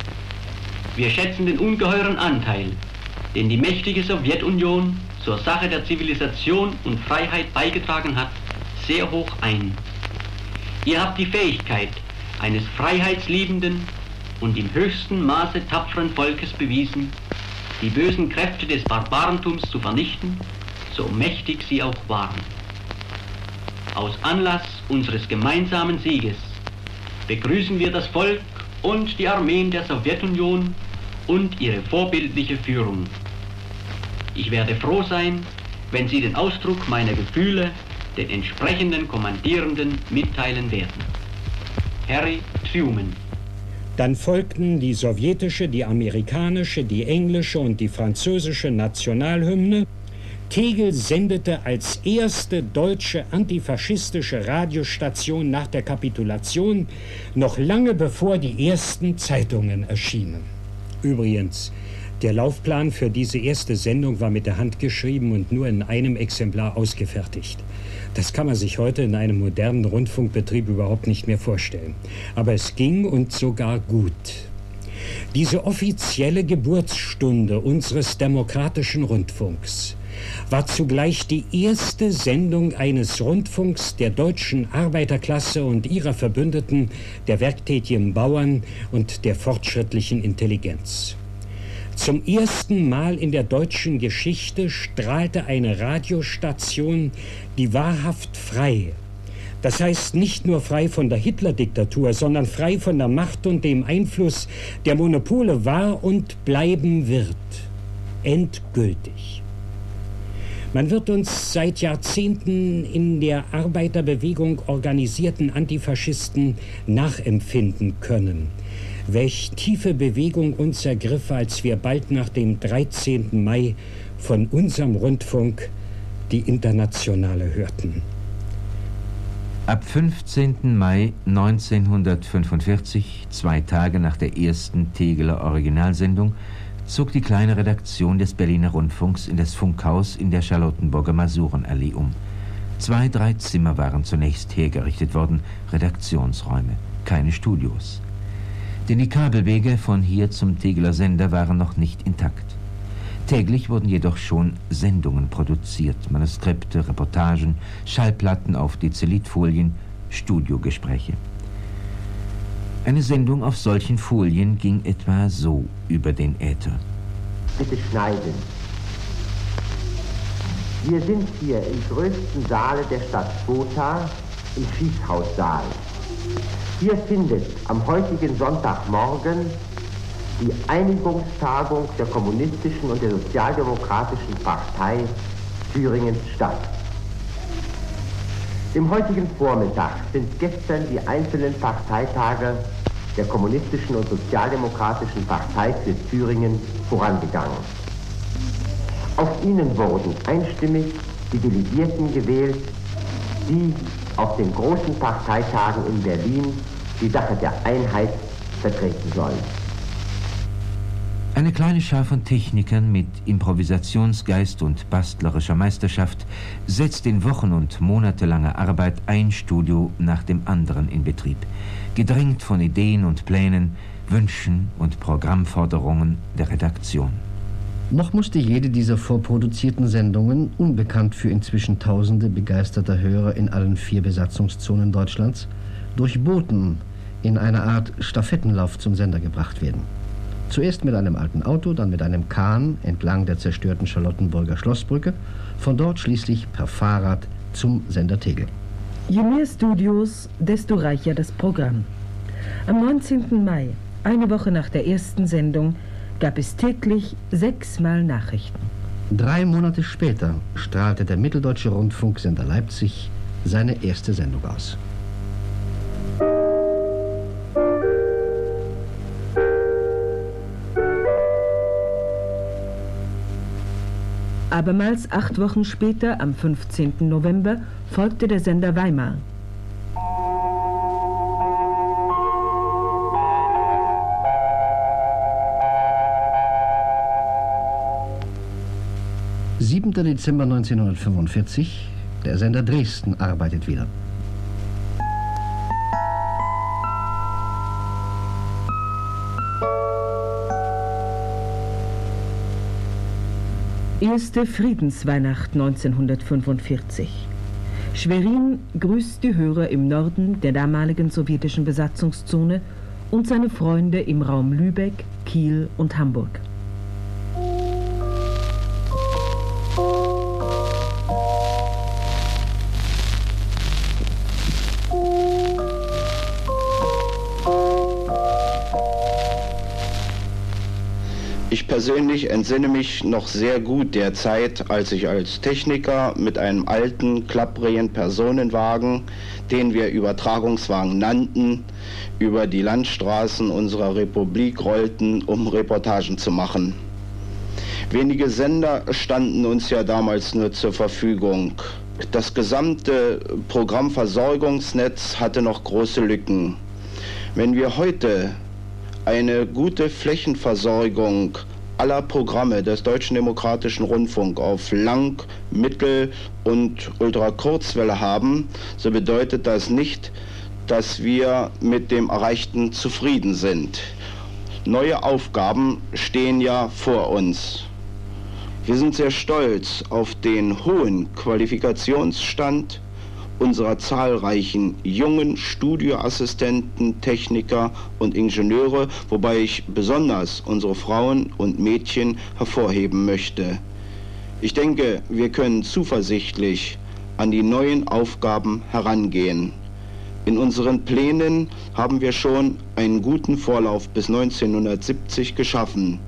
Wir schätzen den ungeheuren Anteil, den die mächtige Sowjetunion zur Sache der Zivilisation und Freiheit beigetragen hat, sehr hoch ein. Ihr habt die Fähigkeit eines freiheitsliebenden und im höchsten Maße tapferen Volkes bewiesen, die bösen Kräfte des Barbarentums zu vernichten, so mächtig sie auch waren. Aus Anlass unseres gemeinsamen Sieges begrüßen wir das Volk und die Armeen der Sowjetunion und ihre vorbildliche Führung. Ich werde froh sein, wenn Sie den Ausdruck meiner Gefühle den entsprechenden Kommandierenden mitteilen werden. Harry Truman. Dann folgten die sowjetische, die amerikanische, die englische und die französische Nationalhymne. Tegel sendete als erste deutsche antifaschistische Radiostation nach der Kapitulation, noch lange bevor die ersten Zeitungen erschienen. Übrigens, der Laufplan für diese erste Sendung war mit der Hand geschrieben und nur in einem Exemplar ausgefertigt. Das kann man sich heute in einem modernen Rundfunkbetrieb überhaupt nicht mehr vorstellen. Aber es ging und sogar gut. Diese offizielle Geburtsstunde unseres demokratischen Rundfunks war zugleich die erste Sendung eines Rundfunks der deutschen Arbeiterklasse und ihrer Verbündeten, der werktätigen Bauern und der fortschrittlichen Intelligenz. Zum ersten Mal in der deutschen Geschichte strahlte eine Radiostation, die wahrhaft frei, das heißt nicht nur frei von der Hitler-Diktatur, sondern frei von der Macht und dem Einfluss der Monopole war und bleiben wird. Endgültig. Man wird uns seit Jahrzehnten in der Arbeiterbewegung organisierten Antifaschisten nachempfinden können, welch tiefe Bewegung uns ergriff, als wir bald nach dem dreizehnten Mai von unserem Rundfunk die Internationale hörten. Ab fünfzehnten Mai neunzehnhundertfünfundvierzig, zwei Tage nach der ersten Tegeler Originalsendung, zog die kleine Redaktion des Berliner Rundfunks in das Funkhaus in der Charlottenburger Masurenallee um. Zwei, drei Zimmer waren zunächst hergerichtet worden, Redaktionsräume, keine Studios. Denn die Kabelwege von hier zum Tegeler Sender waren noch nicht intakt. Täglich wurden jedoch schon Sendungen produziert, Manuskripte, Reportagen, Schallplatten auf Dezellitfolien, Studiogespräche. Eine Sendung auf solchen Folien ging etwa so über den Äther. Bitte schneiden. Wir sind hier im größten Saale der Stadt Gotha, im Schießhaussaal. Hier findet am heutigen Sonntagmorgen die Einigungstagung der Kommunistischen und der Sozialdemokratischen Partei Thüringens statt. Im heutigen Vormittag sind gestern die einzelnen Parteitage der Kommunistischen und Sozialdemokratischen Partei für Thüringen vorangegangen. Auf ihnen wurden einstimmig die Delegierten gewählt, die auf den großen Parteitagen in Berlin die Sache der Einheit vertreten sollen. Eine kleine Schar von Technikern mit Improvisationsgeist und bastlerischer Meisterschaft setzt in wochen- und monatelanger Arbeit ein Studio nach dem anderen in Betrieb, gedrängt von Ideen und Plänen, Wünschen und Programmforderungen der Redaktion. Noch musste jede dieser vorproduzierten Sendungen, unbekannt für inzwischen tausende begeisterter Hörer in allen vier Besatzungszonen Deutschlands, durch Boten in einer Art Stafettenlauf zum Sender gebracht werden. Zuerst mit einem alten Auto, dann mit einem Kahn entlang der zerstörten Charlottenburger Schlossbrücke, von dort schließlich per Fahrrad zum Sender Tegel. Je mehr Studios, desto reicher das Programm. Am neunzehnten Mai, eine Woche nach der ersten Sendung, gab es täglich sechsmal Nachrichten. Drei Monate später strahlte der Mitteldeutsche Rundfunksender Leipzig seine erste Sendung aus. Abermals acht Wochen später, am fünfzehnten November, folgte der Sender Weimar. siebter Dezember neunzehnhundertfünfundvierzig, der Sender Dresden arbeitet wieder. Erste Friedensweihnacht neunzehnhundertfünfundvierzig. Schwerin grüßt die Hörer im Norden der damaligen sowjetischen Besatzungszone und seine Freunde im Raum Lübeck, Kiel und Hamburg. Ich persönlich entsinne mich noch sehr gut der Zeit, als ich als Techniker mit einem alten, klapprigen Personenwagen, den wir Übertragungswagen nannten, über die Landstraßen unserer Republik rollten, um Reportagen zu machen. Wenige Sender standen uns ja damals nur zur Verfügung. Das gesamte Programmversorgungsnetz hatte noch große Lücken. Wenn wir heute eine gute Flächenversorgung aller Programme des Deutschen Demokratischen Rundfunk auf Lang-, Mittel- und Ultrakurzwelle haben, so bedeutet das nicht, dass wir mit dem Erreichten zufrieden sind. Neue Aufgaben stehen ja vor uns. Wir sind sehr stolz auf den hohen Qualifikationsstand unserer zahlreichen jungen Studioassistenten, Techniker und Ingenieure, wobei ich besonders unsere Frauen und Mädchen hervorheben möchte. Ich denke, wir können zuversichtlich an die neuen Aufgaben herangehen. In unseren Plänen haben wir schon einen guten Vorlauf bis neunzehnhundertsiebzig geschaffen,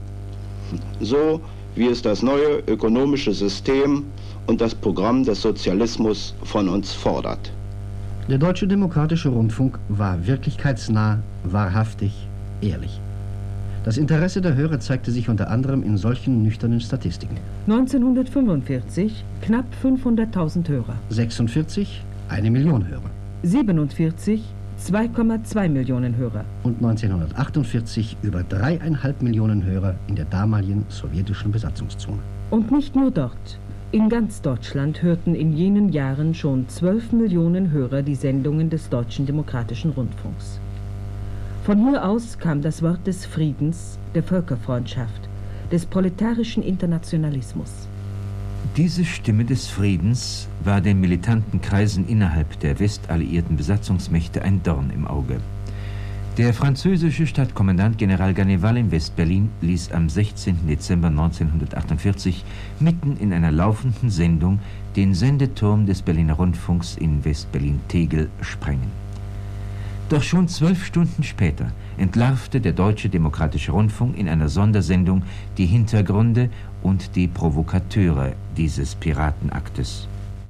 so wie es das neue ökonomische System und das Programm des Sozialismus von uns fordert. Der Deutsche Demokratische Rundfunk war wirklichkeitsnah, wahrhaftig, ehrlich. Das Interesse der Hörer zeigte sich unter anderem in solchen nüchternen Statistiken. neunzehnhundertfünfundvierzig knapp fünfhunderttausend Hörer. sechsundvierzig eine Million Hörer. siebenundvierzig zwei Komma zwei Millionen Hörer. Und neunzehnhundertachtundvierzig über dreieinhalb Millionen Hörer in der damaligen sowjetischen Besatzungszone. Und nicht nur dort. In ganz Deutschland hörten in jenen Jahren schon zwölf Millionen Hörer die Sendungen des Deutschen Demokratischen Rundfunks. Von hier aus kam das Wort des Friedens, der Völkerfreundschaft, des proletarischen Internationalismus. Diese Stimme des Friedens war den militanten Kreisen innerhalb der westalliierten Besatzungsmächte ein Dorn im Auge. Der französische Stadtkommandant General Ganneval in West-Berlin ließ am sechzehnten Dezember neunzehnhundertachtundvierzig mitten in einer laufenden Sendung den Sendeturm des Berliner Rundfunks in West-Berlin-Tegel sprengen. Doch schon zwölf Stunden später entlarvte der Deutsche Demokratische Rundfunk in einer Sondersendung die Hintergründe und die Provokateure dieses Piratenaktes.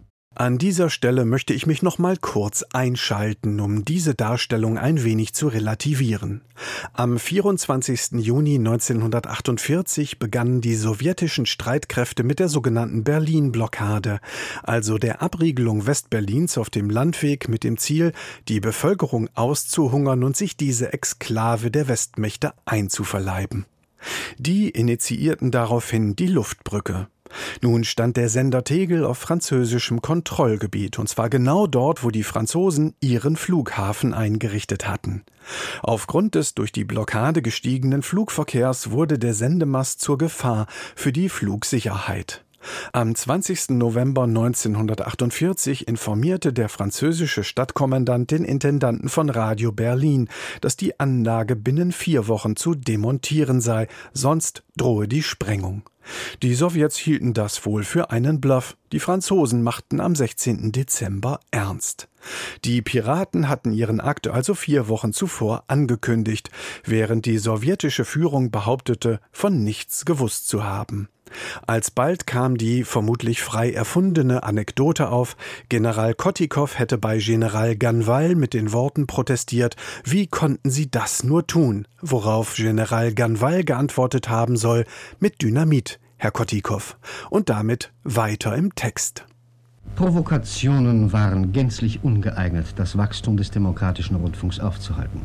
An dieser Stelle möchte ich mich noch mal kurz einschalten, um diese Darstellung ein wenig zu relativieren. Am vierundzwanzigsten Juni neunzehnhundertachtundvierzig begannen die sowjetischen Streitkräfte mit der sogenannten Berlin-Blockade, also der Abriegelung Westberlins auf dem Landweg mit dem Ziel, die Bevölkerung auszuhungern und sich diese Exklave der Westmächte einzuverleiben. Die initiierten daraufhin die Luftbrücke. Nun stand der Sender Tegel auf französischem Kontrollgebiet, und zwar genau dort, wo die Franzosen ihren Flughafen eingerichtet hatten. Aufgrund des durch die Blockade gestiegenen Flugverkehrs wurde der Sendemast zur Gefahr für die Flugsicherheit. Am zwanzigsten November neunzehnhundertachtundvierzig informierte der französische Stadtkommandant den Intendanten von Radio Berlin, dass die Anlage binnen vier Wochen zu demontieren sei, sonst drohe die Sprengung. Die Sowjets hielten das wohl für einen Bluff. Die Franzosen machten am sechzehnten Dezember ernst. Die Piraten hatten ihren Akt also vier Wochen zuvor angekündigt, während die sowjetische Führung behauptete, von nichts gewusst zu haben. Alsbald kam die vermutlich frei erfundene Anekdote auf, General Kottikow hätte bei General Ganval mit den Worten protestiert, wie konnten sie das nur tun, worauf General Ganval geantwortet haben soll, mit Dynamit, Herr Kottikow, und damit weiter im Text. Provokationen waren gänzlich ungeeignet, das Wachstum des demokratischen Rundfunks aufzuhalten.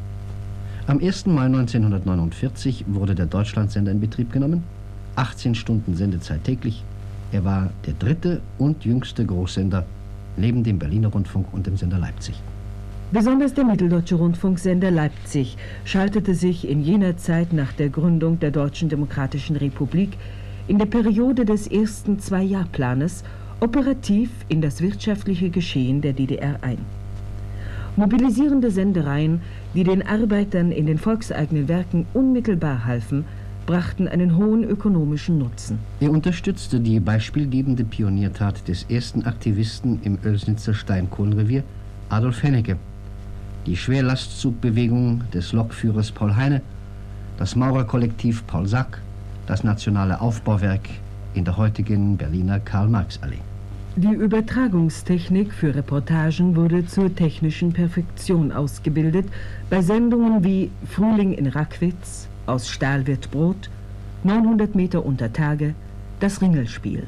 Am ersten Mai neunzehnhundertneunundvierzig wurde der Deutschlandsender in Betrieb genommen, achtzehn Stunden Sendezeit täglich. Er war der dritte und jüngste Großsender neben dem Berliner Rundfunk und dem Sender Leipzig. Besonders der Mitteldeutsche Rundfunksender Leipzig schaltete sich in jener Zeit nach der Gründung der Deutschen Demokratischen Republik in der Periode des ersten Zwei-Jahr-Planes operativ in das wirtschaftliche Geschehen der D D R ein. Mobilisierende Sendereien, die den Arbeitern in den volkseigenen Werken unmittelbar halfen, brachten einen hohen ökonomischen Nutzen. Er unterstützte die beispielgebende Pioniertat des ersten Aktivisten im Oelsnitzer Steinkohlenrevier, Adolf Hennecke, die Schwerlastzugbewegung des Lokführers Paul Heine, das Maurerkollektiv Paul Sack, das Nationale Aufbauwerk in der heutigen Berliner Karl-Marx-Allee. Die Übertragungstechnik für Reportagen wurde zur technischen Perfektion ausgebildet, bei Sendungen wie Frühling in Rackwitz, Aus Stahl wird Brot, neunhundert Meter unter Tage, das Ringelspiel.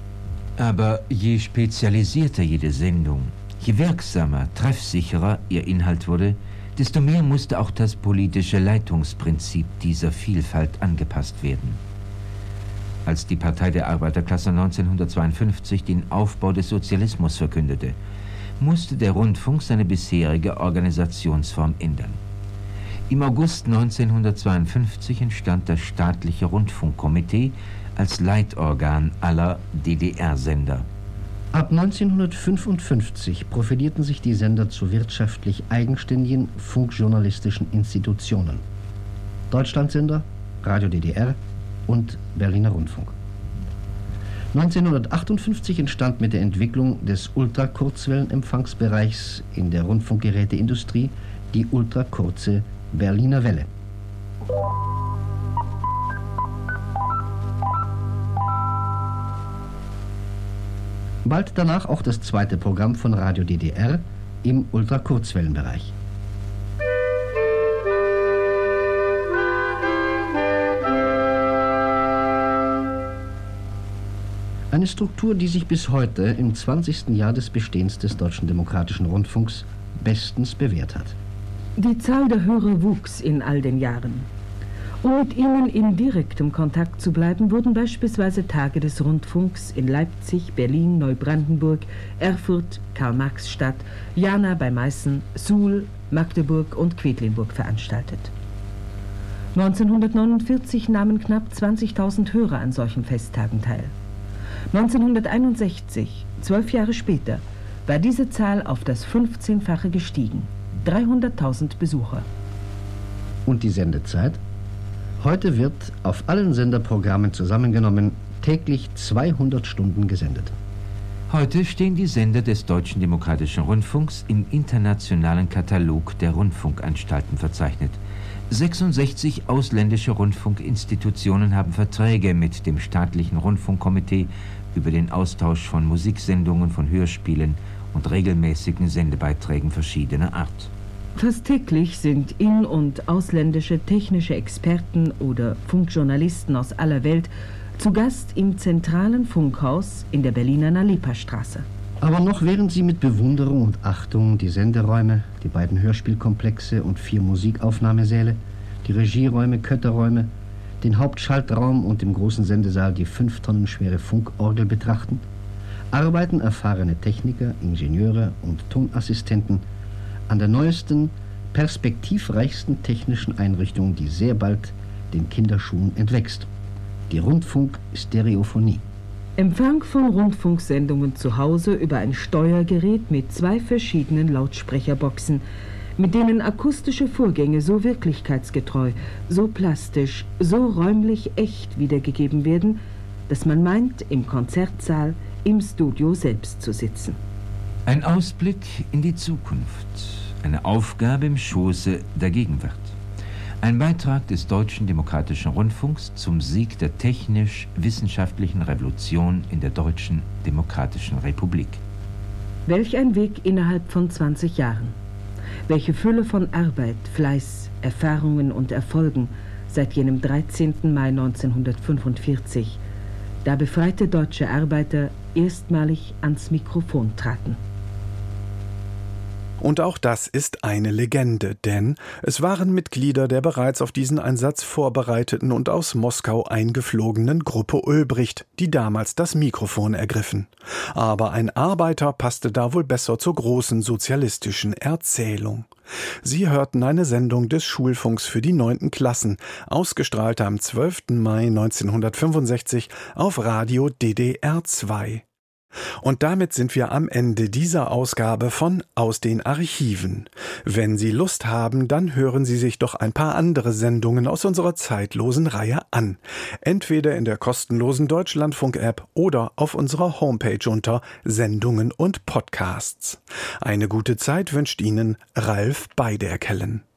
Aber je spezialisierter jede Sendung, je wirksamer, treffsicherer ihr Inhalt wurde, desto mehr musste auch das politische Leitungsprinzip dieser Vielfalt angepasst werden. Als die Partei der Arbeiterklasse neunzehnhundertzweiundfünfzig den Aufbau des Sozialismus verkündete, musste der Rundfunk seine bisherige Organisationsform ändern. Im August neunzehnhundertzweiundfünfzig entstand das staatliche Rundfunkkomitee als Leitorgan aller D D R-Sender. Ab neunzehnhundertfünfundfünfzig profilierten sich die Sender zu wirtschaftlich eigenständigen funkjournalistischen Institutionen. Deutschlandsender, Radio D D R und Berliner Rundfunk. neunzehnhundertachtundfünfzig entstand mit der Entwicklung des Ultrakurzwellenempfangsbereichs in der Rundfunkgeräteindustrie die ultrakurze Berliner Welle. Bald danach auch das zweite Programm von Radio D D R im Ultrakurzwellenbereich. Eine Struktur, die sich bis heute im zwanzigsten Jahr des Bestehens des Deutschen Demokratischen Rundfunks bestens bewährt hat. Die Zahl der Hörer wuchs in all den Jahren. Um mit ihnen in direktem Kontakt zu bleiben, wurden beispielsweise Tage des Rundfunks in Leipzig, Berlin, Neubrandenburg, Erfurt, Karl-Marx-Stadt, Jana bei Meißen, Suhl, Magdeburg und Quedlinburg veranstaltet. neunzehnhundertneunundvierzig nahmen knapp zwanzigtausend Hörer an solchen Festtagen teil. neunzehnhunderteinundsechzig, zwölf Jahre später, war diese Zahl auf das fünfzehnfache gestiegen. dreihunderttausend Besucher. Und die Sendezeit? Heute wird auf allen Senderprogrammen zusammengenommen täglich zweihundert Stunden gesendet. Heute stehen die Sender des Deutschen Demokratischen Rundfunks im internationalen Katalog der Rundfunkanstalten verzeichnet. sechsundsechzig ausländische Rundfunkinstitutionen haben Verträge mit dem staatlichen Rundfunkkomitee über den Austausch von Musiksendungen, von Hörspielen und regelmäßigen Sendebeiträgen verschiedener Art. Fast täglich sind in- und ausländische technische Experten oder Funkjournalisten aus aller Welt zu Gast im zentralen Funkhaus in der Berliner Nalepa-Straße. Aber noch während sie mit Bewunderung und Achtung die Senderäume, die beiden Hörspielkomplexe und vier Musikaufnahmesäle, die Regieräume, Kötterräume, den Hauptschaltraum und im großen Sendesaal die fünf Tonnen schwere Funkorgel betrachten, arbeiten erfahrene Techniker, Ingenieure und Tonassistenten an der neuesten, perspektivreichsten technischen Einrichtung, die sehr bald den Kinderschuhen entwächst. Die Rundfunk-Stereophonie. Empfang von Rundfunksendungen zu Hause über ein Steuergerät mit zwei verschiedenen Lautsprecherboxen, mit denen akustische Vorgänge so wirklichkeitsgetreu, so plastisch, so räumlich echt wiedergegeben werden, dass man meint, im Konzertsaal, im Studio selbst zu sitzen. Ein Ausblick in die Zukunft, eine Aufgabe im Schoße der Gegenwart. Ein Beitrag des Deutschen Demokratischen Rundfunks zum Sieg der technisch-wissenschaftlichen Revolution in der Deutschen Demokratischen Republik. Welch ein Weg innerhalb von zwanzig Jahren. Welche Fülle von Arbeit, Fleiß, Erfahrungen und Erfolgen seit jenem dreizehnten Mai neunzehnhundertfünfundvierzig, da befreite deutsche Arbeiter erstmalig ans Mikrofon traten. Und auch das ist eine Legende, denn es waren Mitglieder der bereits auf diesen Einsatz vorbereiteten und aus Moskau eingeflogenen Gruppe Ulbricht, die damals das Mikrofon ergriffen. Aber ein Arbeiter passte da wohl besser zur großen sozialistischen Erzählung. Sie hörten eine Sendung des Schulfunks für die neunten Klassen, ausgestrahlt am zwölften Mai neunzehnhundertfünfundsechzig auf Radio D D R zwei. Und damit sind wir am Ende dieser Ausgabe von Aus den Archiven. Wenn Sie Lust haben, dann hören Sie sich doch ein paar andere Sendungen aus unserer zeitlosen Reihe an. Entweder in der kostenlosen Deutschlandfunk-App oder auf unserer Homepage unter Sendungen und Podcasts. Eine gute Zeit wünscht Ihnen Ralf Beiderkellen.